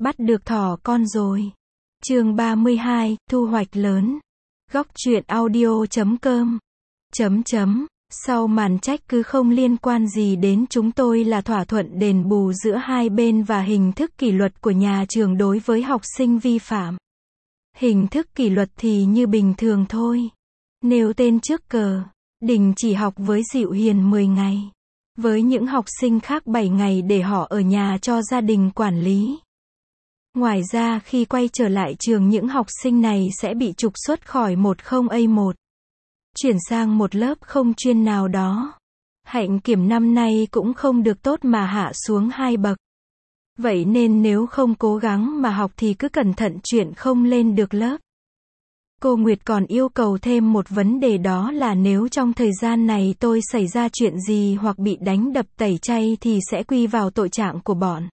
Bắt được thỏ con rồi. Chương 32, thu hoạch lớn. Góc truyện audio.com. Sau màn trách cứ không liên quan gì đến chúng tôi là thỏa thuận đền bù giữa hai bên và hình thức kỷ luật của nhà trường đối với học sinh vi phạm. Hình thức kỷ luật thì như bình thường thôi. Nêu tên trước cờ, đình chỉ học với Dịu Hiền 10 ngày. Với những học sinh khác 7 ngày để họ ở nhà cho gia đình quản lý. Ngoài ra khi quay trở lại trường những học sinh này sẽ bị trục xuất khỏi 10A1. Chuyển sang một lớp không chuyên nào đó. Hạnh kiểm năm nay cũng không được tốt mà hạ xuống 2 bậc. Vậy nên nếu không cố gắng mà học thì cứ cẩn thận chuyện không lên được lớp. Cô Nguyệt còn yêu cầu thêm một vấn đề, đó là nếu trong thời gian này tôi xảy ra chuyện gì hoặc bị đánh đập tẩy chay thì sẽ quy vào tội trạng của bọn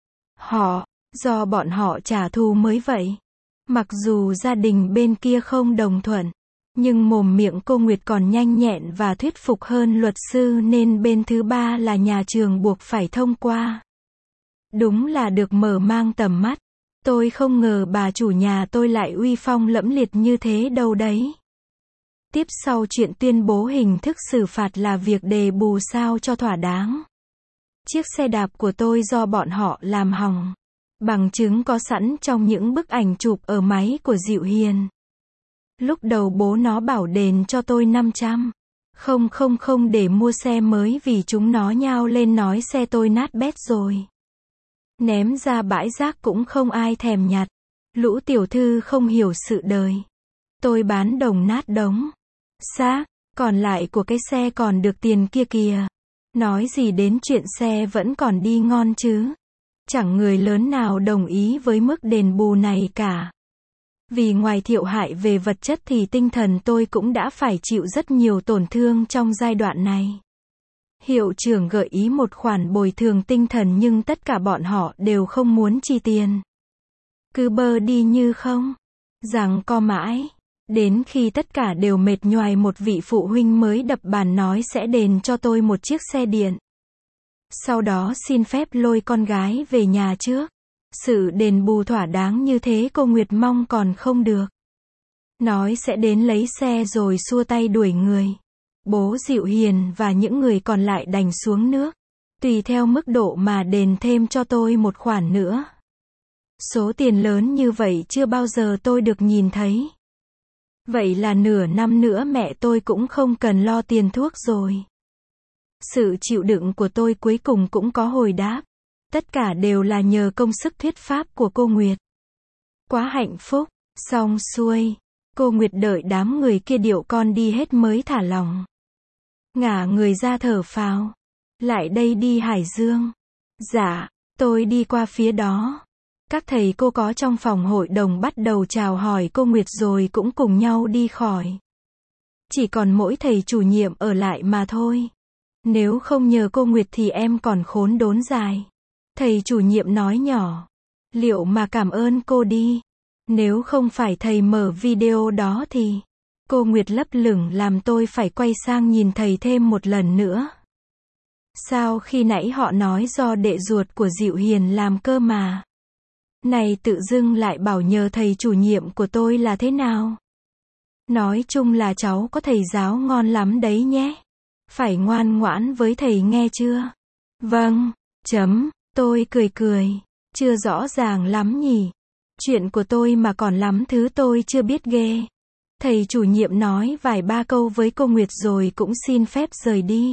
họ, do bọn họ trả thù mới vậy. Mặc dù gia đình bên kia không đồng thuận, nhưng mồm miệng cô Nguyệt còn nhanh nhẹn và thuyết phục hơn luật sư nên bên thứ ba là nhà trường buộc phải thông qua. Đúng là được mở mang tầm mắt. Tôi không ngờ bà chủ nhà tôi lại uy phong lẫm liệt như thế đâu đấy. Tiếp sau chuyện tuyên bố hình thức xử phạt là việc đền bù sao cho thỏa đáng. Chiếc xe đạp của tôi do bọn họ làm hỏng. Bằng chứng có sẵn trong những bức ảnh chụp ở máy của Dịu Hiền. Lúc đầu bố nó bảo đền cho tôi 500. Không để mua xe mới vì chúng nó nhao lên nói xe tôi nát bét rồi. Ném ra bãi rác cũng không ai thèm nhặt. Lũ tiểu thư không hiểu sự đời. Tôi bán đồng nát đống xác, còn lại của cái xe còn được tiền kia kìa. Nói gì đến chuyện xe vẫn còn đi ngon chứ. Chẳng người lớn nào đồng ý với mức đền bù này cả. Vì ngoài thiệt hại về vật chất thì tinh thần tôi cũng đã phải chịu rất nhiều tổn thương trong giai đoạn này. Hiệu trưởng gợi ý một khoản bồi thường tinh thần nhưng tất cả bọn họ đều không muốn chi tiền. Cứ bơ đi như không. Giằng co mãi. Đến khi tất cả đều mệt nhoài một vị phụ huynh mới đập bàn nói sẽ đền cho tôi một chiếc xe điện. Sau đó xin phép lôi con gái về nhà trước. Sự đền bù thỏa đáng như thế cô Nguyệt mong còn không được. Nói sẽ đến lấy xe rồi xua tay đuổi người. Bố Dịu Hiền và những người còn lại đành xuống nước. Tùy theo mức độ mà đền thêm cho tôi một khoản nữa. Số tiền lớn như vậy chưa bao giờ tôi được nhìn thấy. Vậy là nửa năm nữa mẹ tôi cũng không cần lo tiền thuốc rồi. Sự chịu đựng của tôi cuối cùng cũng có hồi đáp. Tất cả đều là nhờ công sức thuyết pháp của cô Nguyệt. Quá hạnh phúc. Xong xuôi. Cô Nguyệt đợi đám người kia điệu con đi hết mới thả lòng. Ngả người ra thở phào. Lại đây đi Hải Dương. Dạ, tôi đi qua phía đó. Các thầy cô có trong phòng hội đồng bắt đầu chào hỏi cô Nguyệt rồi cũng cùng nhau đi khỏi. Chỉ còn mỗi thầy chủ nhiệm ở lại mà thôi. Nếu không nhờ cô Nguyệt thì em còn khốn đốn dài. Thầy chủ nhiệm nói nhỏ. Liệu mà cảm ơn cô đi. Nếu không phải thầy mở video đó thì. Cô Nguyệt lấp lửng làm tôi phải quay sang nhìn thầy thêm một lần nữa. Sao khi nãy họ nói do đệ ruột của Dịu Hiền làm cơ mà. Này tự dưng lại bảo nhờ thầy chủ nhiệm của tôi là thế nào? Nói chung là cháu có thầy giáo ngon lắm đấy nhé. Phải ngoan ngoãn với thầy nghe chưa? Vâng, tôi cười. Chưa rõ ràng lắm nhỉ. Chuyện của tôi mà còn lắm thứ tôi chưa biết ghê. Thầy chủ nhiệm nói vài ba câu với cô Nguyệt rồi cũng xin phép rời đi.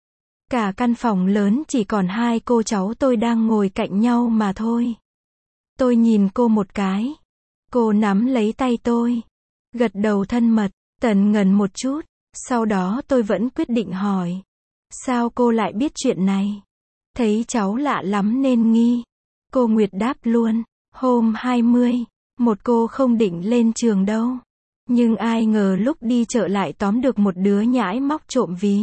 Cả căn phòng lớn chỉ còn hai cô cháu tôi đang ngồi cạnh nhau mà thôi. Tôi nhìn cô một cái. Cô nắm lấy tay tôi. Gật đầu thân mật, tần ngần một chút. Sau đó tôi vẫn quyết định hỏi. Sao cô lại biết chuyện này? Thấy cháu lạ lắm nên nghi. Cô Nguyệt đáp luôn. Hôm 20, một cô không định lên trường đâu. Nhưng ai ngờ lúc đi chợ lại tóm được một đứa nhãi móc trộm ví.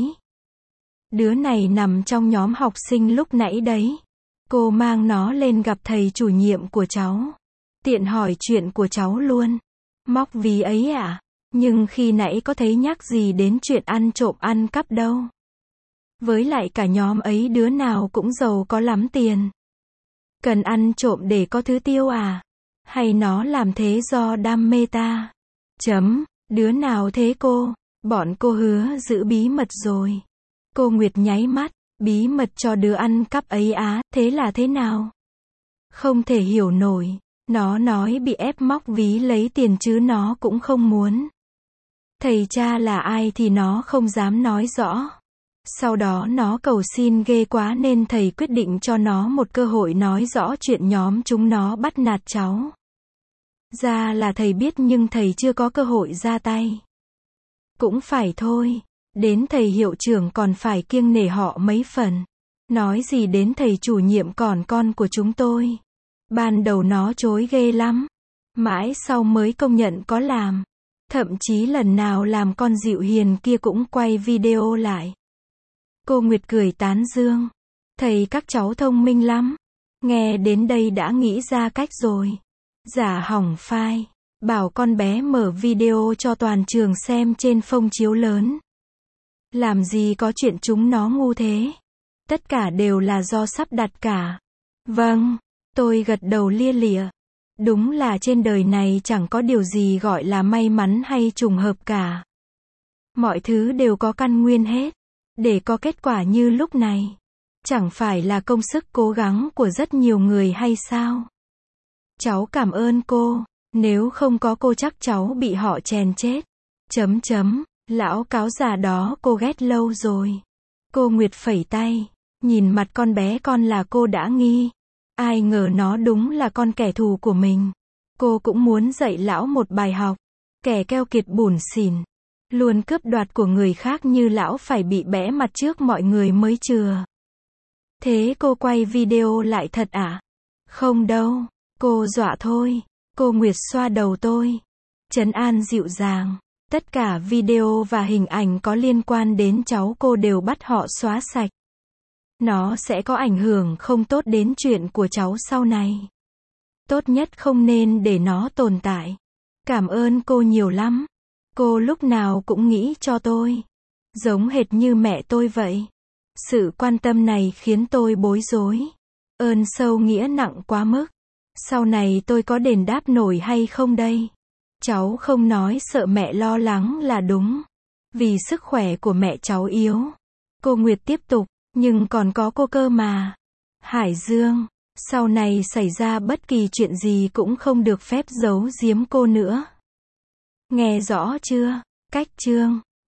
Đứa này nằm trong nhóm học sinh lúc nãy đấy. Cô mang nó lên gặp thầy chủ nhiệm của cháu. Tiện hỏi chuyện của cháu luôn. Móc ví ấy à? Nhưng khi nãy có thấy nhắc gì đến chuyện ăn trộm ăn cắp đâu. Với lại cả nhóm ấy đứa nào cũng giàu có lắm tiền. Cần ăn trộm để có thứ tiêu à? Hay nó làm thế do đam mê ta? Đứa nào thế cô? Bọn cô hứa giữ bí mật rồi. Cô Nguyệt nháy mắt, bí mật cho đứa ăn cắp ấy á, thế là thế nào? Không thể hiểu nổi. Nó nói bị ép móc ví lấy tiền chứ nó cũng không muốn. Thầy cha là ai thì nó không dám nói rõ. Sau đó nó cầu xin ghê quá nên thầy quyết định cho nó một cơ hội nói rõ chuyện nhóm chúng nó bắt nạt cháu. Ra là thầy biết nhưng thầy chưa có cơ hội ra tay. Cũng phải thôi. Đến thầy hiệu trưởng còn phải kiêng nể họ mấy phần. Nói gì đến thầy chủ nhiệm còn con của chúng tôi. Ban đầu nó chối ghê lắm. Mãi sau mới công nhận có làm. Thậm chí lần nào làm con dịu hiền kia cũng quay video lại. Cô Nguyệt cười tán dương. Thầy các cháu thông minh lắm. Nghe đến đây đã nghĩ ra cách rồi. Giả hỏng file. Bảo con bé mở video cho toàn trường xem trên phông chiếu lớn. Làm gì có chuyện chúng nó ngu thế. Tất cả đều là do sắp đặt cả. Vâng, tôi gật đầu lia lịa. Đúng là trên đời này chẳng có điều gì gọi là may mắn hay trùng hợp cả. Mọi thứ đều có căn nguyên hết. Để có kết quả như lúc này. Chẳng phải là công sức cố gắng của rất nhiều người hay sao? Cháu cảm ơn cô. Nếu không có cô chắc cháu bị họ chèn chết. Lão cáo già đó cô ghét lâu rồi. Cô Nguyệt phẩy tay. Nhìn mặt con bé con là cô đã nghi. Ai ngờ nó đúng là con kẻ thù của mình. Cô cũng muốn dạy lão một bài học. Kẻ keo kiệt bủn xỉn. Luôn cướp đoạt của người khác như lão phải bị bẽ mặt trước mọi người mới chừa. Thế cô quay video lại thật à? Không đâu. Cô dọa thôi. Cô Nguyệt xoa đầu tôi. Trấn an dịu dàng. Tất cả video và hình ảnh có liên quan đến cháu cô đều bắt họ xóa sạch. Nó sẽ có ảnh hưởng không tốt đến chuyện của cháu sau này. Tốt nhất không nên để nó tồn tại. Cảm ơn cô nhiều lắm. Cô lúc nào cũng nghĩ cho tôi. Giống hệt như mẹ tôi vậy. Sự quan tâm này khiến tôi bối rối. Ơn sâu nghĩa nặng quá mức. Sau này tôi có đền đáp nổi hay không đây? Cháu không nói sợ mẹ lo lắng là đúng. Vì sức khỏe của mẹ cháu yếu. Cô Nguyệt tiếp tục. Nhưng còn có cô cơ mà. Hải Dương. Sau này xảy ra bất kỳ chuyện gì cũng không được phép giấu giếm cô nữa. Nghe rõ chưa? Cách chương